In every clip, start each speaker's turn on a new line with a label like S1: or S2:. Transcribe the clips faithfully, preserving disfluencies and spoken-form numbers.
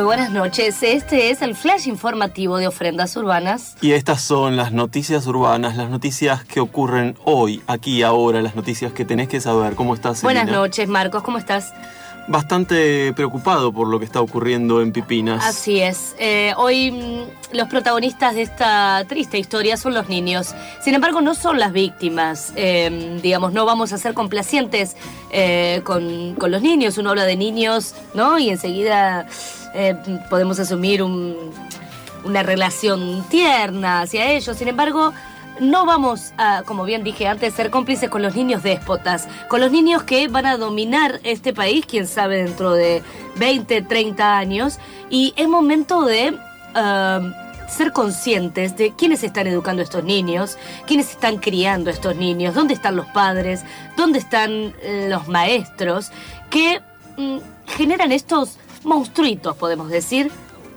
S1: buenas noches. Este es el flash informativo de Ofrendas Urbanas.
S2: Y estas son las noticias urbanas, las noticias que ocurren hoy, aquí, ahora, las noticias que tenés que saber. ¿Cómo estás, Celina?
S1: Buenas noches, Marcos. ¿Cómo estás?
S2: Bastante preocupado por lo que está ocurriendo en Pipinas.
S1: Así es. Eh, hoy mmm, los protagonistas de esta triste historia son los niños. Sin embargo, no son las víctimas. Eh, digamos, no vamos a ser complacientes eh, con, con los niños. Uno habla de niños, ¿no? Y enseguida eh, podemos asumir un, una relación tierna hacia ellos. Sin embargo, no vamos a, como bien dije antes, ser cómplices con los niños déspotas, con los niños que van a dominar este país, quién sabe, dentro de veinte, treinta años. Y es momento de uh, ser conscientes de quiénes están educando a estos niños, quiénes están criando a estos niños, dónde están los padres, dónde están los maestros, que mm, generan estos monstruitos, podemos decir.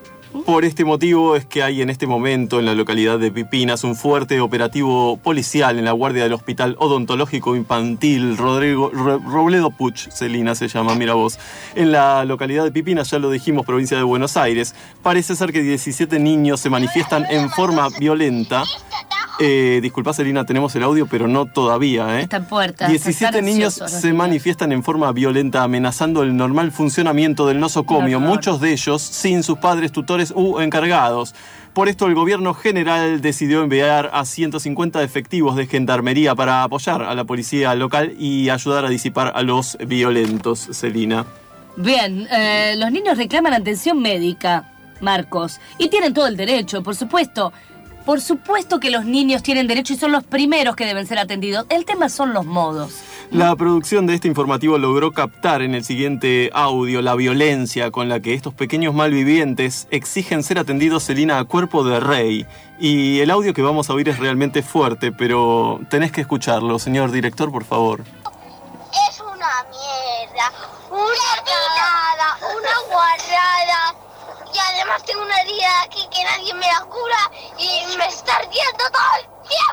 S2: Por este motivo es que hay en este momento en la localidad de Pipinas un fuerte operativo policial en la guardia del Hospital Odontológico Infantil Rodrigo Ro, Robledo Puch, Celina se llama, mira vos. En la localidad de Pipinas, ya lo dijimos, provincia de Buenos Aires, parece ser que diecisiete niños se manifiestan en forma violenta. Eh, disculpa, Celina, tenemos el audio, pero no todavía, ¿eh?
S1: Está en puerta.
S2: diecisiete niños se niños. manifiestan en forma violenta, amenazando el normal funcionamiento del nosocomio, muchos de ellos sin sus padres, tutores u encargados. Por esto, el gobierno general decidió enviar a ciento cincuenta efectivos de gendarmería para apoyar a la policía local y ayudar a disipar a los violentos, Celina.
S1: Bien, eh, los niños reclaman atención médica, Marcos, y tienen todo el derecho, por supuesto. Por supuesto que los niños tienen derecho y son los primeros que deben ser atendidos. El tema son los modos.
S2: La producción de este informativo logró captar en el siguiente audio la violencia con la que estos pequeños malvivientes exigen ser atendidos, Celina, a cuerpo de rey. Y el audio que vamos a oír es realmente fuerte, pero tenés que escucharlo. Señor director, por favor.
S3: Es una mierda, una cagada, una guarrada. Y además tengo una herida aquí que nadie me la cura y me está ardiendo todo el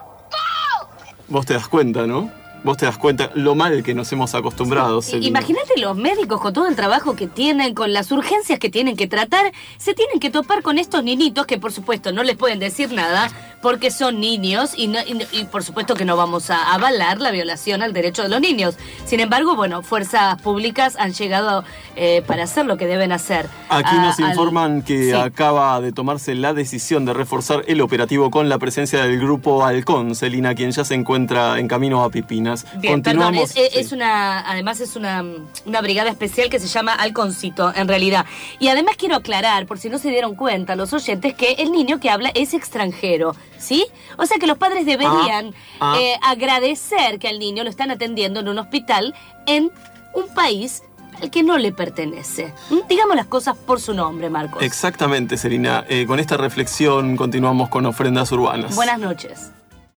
S3: tiempo.
S2: Vos te das cuenta, ¿no? Vos te das cuenta lo mal que nos hemos acostumbrado.
S1: Sí. Imagínate los médicos con todo el trabajo que tienen, con las urgencias que tienen que tratar, se tienen que topar con estos niñitos que por supuesto no les pueden decir nada porque son niños y, no, y, y por supuesto que no vamos a avalar la violación al derecho de los niños. Sin embargo, bueno, fuerzas públicas han llegado eh, para hacer lo que deben hacer.
S2: Aquí
S1: a,
S2: nos informan
S1: al...
S2: que
S1: sí.
S2: acaba de tomarse la decisión de reforzar el operativo con la presencia del grupo Halcón, Celina, quien ya se encuentra en camino a Pipinas.
S1: Bien, perdón, es, es, sí. es una, además es una, una brigada especial que se llama Halconcito, en realidad. Y además quiero aclarar, por si no se dieron cuenta los oyentes, que el niño que habla es extranjero, ¿sí? O sea que los padres deberían ah, ah. Eh, agradecer que al niño lo están atendiendo en un hospital en un país al que no le pertenece. Digamos las cosas por su nombre, Marcos.
S2: Exactamente, Celina. Eh, con esta reflexión continuamos con Ofrendas Urbanas.
S1: Buenas noches.